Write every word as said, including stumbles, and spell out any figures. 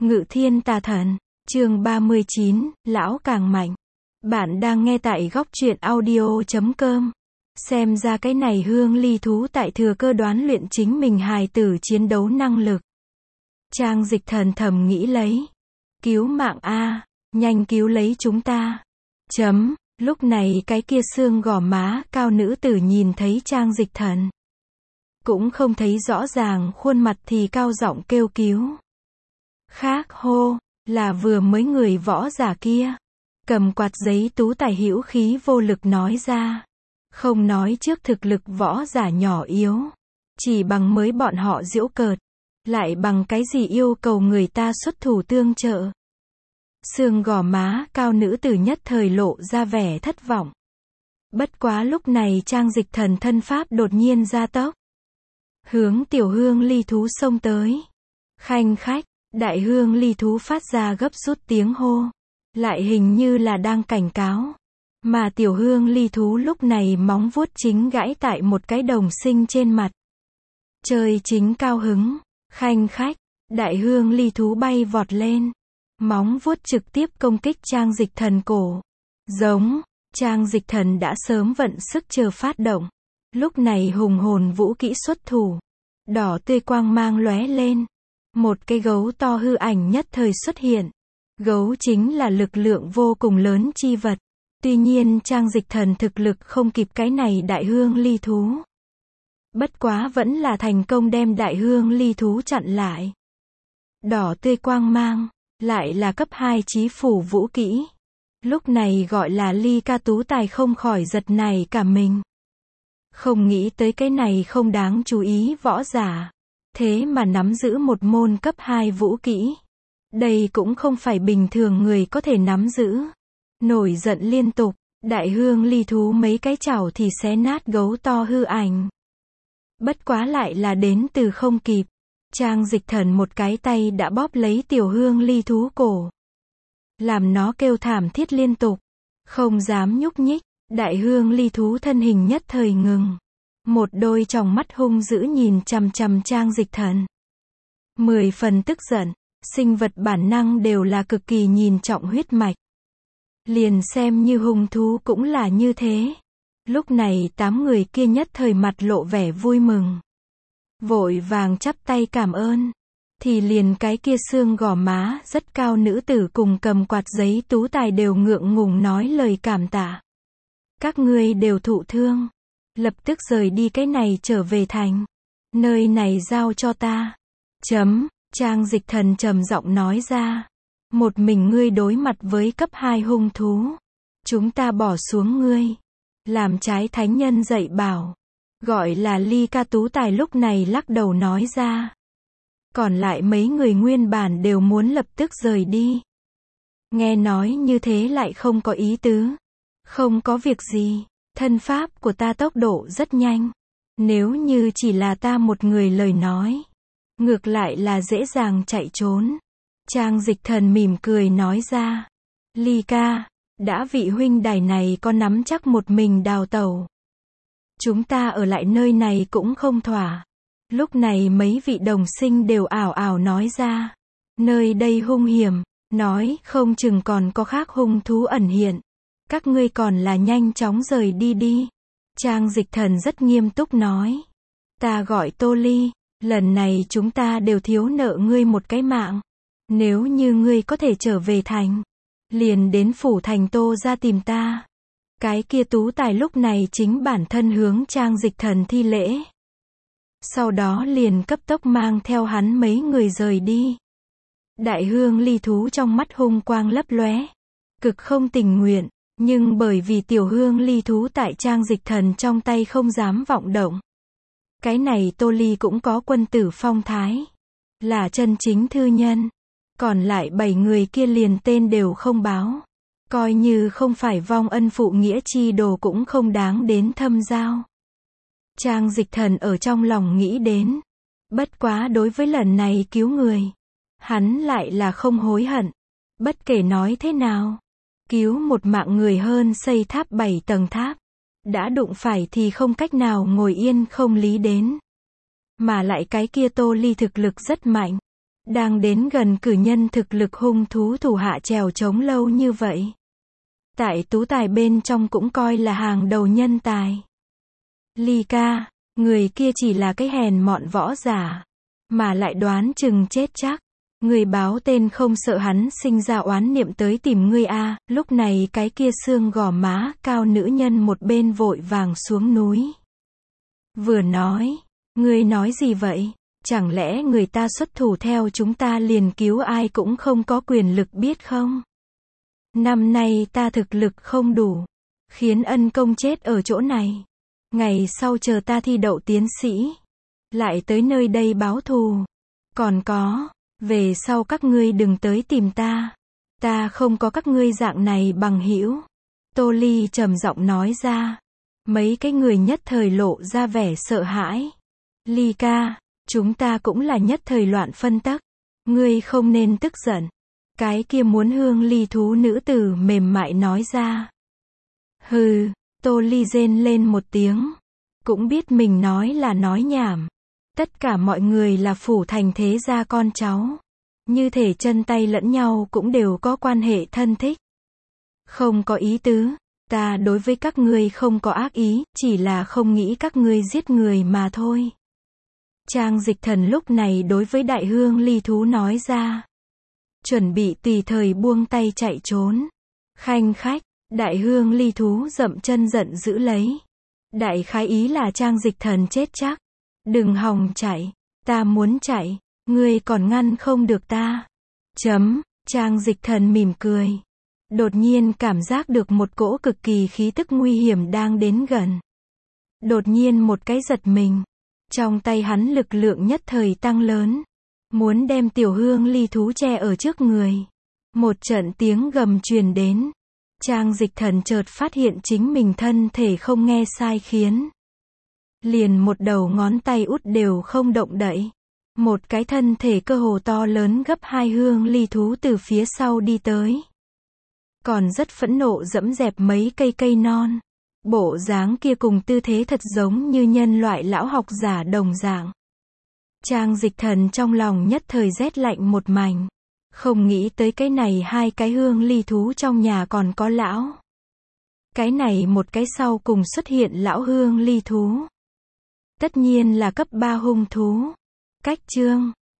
Ngự thiên tà thần, chương ba mươi chín, lão càng mạnh. Bạn đang nghe tại góc truyện audio chấm com. Xem ra cái này Hương Ly thú tại thừa cơ đoán luyện chính mình hài tử chiến đấu năng lực. Trang Dịch Thần thầm nghĩ lấy. Cứu mạng a, nhanh cứu lấy chúng ta. Chấm, lúc này cái kia xương gò má cao nữ tử nhìn thấy Trang Dịch Thần. Cũng không thấy rõ ràng khuôn mặt thì cao giọng kêu cứu. Khác hô, là vừa mới người võ giả kia. Cầm quạt giấy tú tài hữu khí vô lực nói ra. Không nói trước thực lực võ giả nhỏ yếu. Chỉ bằng mới bọn họ giễu cợt. Lại bằng cái gì yêu cầu người ta xuất thủ tương trợ. Xương gò má cao nữ tử nhất thời lộ ra vẻ thất vọng. Bất quá lúc này Trang Dịch Thần thân pháp đột nhiên gia tốc. Hướng tiểu Hương Ly thú xông tới. Khanh khách, đại Hương Ly thú phát ra gấp rút tiếng hô. Lại hình như là đang cảnh cáo. Mà tiểu Hương Ly thú lúc này móng vuốt chính gãy tại một cái đồng sinh trên mặt. Chơi chính cao hứng. Khanh khách, đại Hương Ly thú bay vọt lên. Móng vuốt trực tiếp công kích Trang Dịch Thần cổ. Giống, Trang Dịch Thần đã sớm vận sức chờ phát động. Lúc này hùng hồn vũ kỹ xuất thủ. Đỏ tươi quang mang lóe lên. Một cái gấu to hư ảnh nhất thời xuất hiện. Gấu chính là lực lượng vô cùng lớn chi vật. Tuy nhiên Trang Dịch Thần thực lực không kịp cái này đại Hương Ly thú. Bất quá vẫn là thành công đem đại Hương Ly thú chặn lại. Đỏ tươi quang mang, lại là cấp hai chí phủ vũ kỹ. Lúc này gọi là Ly Ca tú tài không khỏi giật này cả mình. Không nghĩ tới cái này không đáng chú ý võ giả. Thế mà nắm giữ một môn cấp hai vũ kỹ. Đây cũng không phải bình thường người có thể nắm giữ. Nổi giận liên tục, đại Hương Ly thú mấy cái chảo thì xé nát gấu to hư ảnh. Bất quá lại là đến từ không kịp. Trang Dịch Thần một cái tay đã bóp lấy tiểu Hương Ly thú cổ. Làm nó kêu thảm thiết liên tục. Không dám nhúc nhích, đại Hương Ly thú thân hình nhất thời ngừng. Một đôi tròng mắt hung dữ nhìn chằm chằm Trang Dịch Thần. Mười phần tức giận, sinh vật bản năng đều là cực kỳ nhìn trọng huyết mạch. Liền xem như hung thú cũng là như thế. Lúc này tám người kia nhất thời mặt lộ vẻ vui mừng. Vội vàng chắp tay cảm ơn. Thì liền cái kia xương gò má rất cao nữ tử cùng cầm quạt giấy tú tài đều ngượng ngùng nói lời cảm tạ. Các ngươi đều thụ thương. Lập tức rời đi cái này trở về thành. Nơi này giao cho ta. Chấm, Trang Dịch Thần trầm giọng nói ra. Một mình ngươi đối mặt với cấp hai hung thú. Chúng ta bỏ xuống ngươi. Làm trái thánh nhân dạy bảo. Gọi là Ly Ca tú tài lúc này lắc đầu nói ra. Còn lại mấy người nguyên bản đều muốn lập tức rời đi. Nghe nói như thế lại không có ý tứ. Không có việc gì. Thân pháp của ta tốc độ rất nhanh. Nếu như chỉ là ta một người lời nói. Ngược lại là dễ dàng chạy trốn. Trang Dịch Thần mỉm cười nói ra. Ly ca, đã vị huynh đài này có nắm chắc một mình đào tẩu. Chúng ta ở lại nơi này cũng không thỏa. Lúc này mấy vị đồng sinh đều ảo ảo nói ra. Nơi đây hung hiểm, nói không chừng còn có khác hung thú ẩn hiện. Các ngươi còn là nhanh chóng rời đi đi. Trang Dịch Thần rất nghiêm túc nói. Ta gọi Tô Ly, lần này chúng ta đều thiếu nợ ngươi một cái mạng. Nếu như ngươi có thể trở về thành, liền đến phủ thành Tô ra tìm ta. Cái kia tú tài lúc này chính bản thân hướng Trang Dịch Thần thi lễ. Sau đó liền cấp tốc mang theo hắn mấy người rời đi. Đại Hương Ly thú trong mắt hung quang lấp lóe. Cực không tình nguyện, nhưng bởi vì tiểu Hương Ly thú tại Trang Dịch Thần trong tay không dám vọng động. Cái này Tô Ly cũng có quân tử phong thái. Là chân chính thư nhân. Còn lại bảy người kia liền tên đều không báo. Coi như không phải vong ân phụ nghĩa chi đồ cũng không đáng đến thâm giao. Trang Dịch Thần ở trong lòng nghĩ đến. Bất quá đối với lần này cứu người. Hắn lại là không hối hận. Bất kể nói thế nào. Cứu một mạng người hơn xây tháp bảy tầng tháp. Đã đụng phải thì không cách nào ngồi yên không lý đến. Mà lại cái kia Tô Ly thực lực rất mạnh. Đang đến gần cử nhân thực lực hung thú thủ hạ trèo trống lâu như vậy. Tại tú tài bên trong cũng coi là hàng đầu nhân tài. Ly ca, người kia chỉ là cái hèn mọn võ giả. Mà lại đoán chừng chết chắc. Người báo tên không sợ hắn sinh ra oán niệm tới tìm ngươi a. Lúc này cái kia xương gò má cao nữ nhân một bên vội vàng xuống núi. Vừa nói, ngươi nói gì vậy? Chẳng lẽ người ta xuất thủ theo chúng ta liền cứu ai cũng không có quyền lực biết không? Năm nay ta thực lực không đủ, khiến ân công chết ở chỗ này. Ngày sau chờ ta thi đậu tiến sĩ, lại tới nơi đây báo thù. Còn có, về sau các ngươi đừng tới tìm ta. Ta không có các ngươi dạng này bằng hữu. Tô Ly trầm giọng nói ra. Mấy cái người nhất thời lộ ra vẻ sợ hãi. Ly ca, chúng ta cũng là nhất thời loạn phân tắc. Ngươi không nên tức giận. Cái kia muốn hương ly thú nữ tử mềm mại nói ra. Hừ, Tô Ly rên lên một tiếng. Cũng biết mình nói là nói nhảm. Tất cả mọi người là phủ thành thế gia con cháu. Như thể chân tay lẫn nhau cũng đều có quan hệ thân thích. Không có ý tứ. Ta đối với các ngươi không có ác ý, chỉ là không nghĩ các ngươi giết người mà thôi. Trang Dịch Thần lúc này đối với đại hương ly thú nói ra. Chuẩn bị tùy thời buông tay chạy trốn. Khanh khách, đại hương ly thú dậm chân giận dữ lấy. Đại khái ý là Trang Dịch Thần chết chắc. Đừng hòng chạy, ta muốn chạy, ngươi còn ngăn không được ta. Chấm, Trang Dịch Thần mỉm cười. Đột nhiên cảm giác được một cỗ cực kỳ khí tức nguy hiểm đang đến gần. Đột nhiên một cái giật mình. Trong tay hắn lực lượng nhất thời tăng lớn. Muốn đem tiểu hương ly thú che ở trước người. Một trận tiếng gầm truyền đến. Trang Dịch Thần chợt phát hiện chính mình thân thể không nghe sai khiến. Liền một đầu ngón tay út đều không động đậy. Một cái thân thể cơ hồ to lớn gấp hai hương ly thú từ phía sau đi tới. Còn rất phẫn nộ dẫm dẹp mấy cây cây non. Bộ dáng kia cùng tư thế thật giống như nhân loại lão học giả đồng dạng. Trang Dịch Thần trong lòng nhất thời rét lạnh một mảnh. Không nghĩ tới cái này hai cái hương ly thú trong nhà còn có lão. Cái này một cái sau cùng xuất hiện lão hương ly thú. Tất nhiên là cấp ba hung thú. Cách chương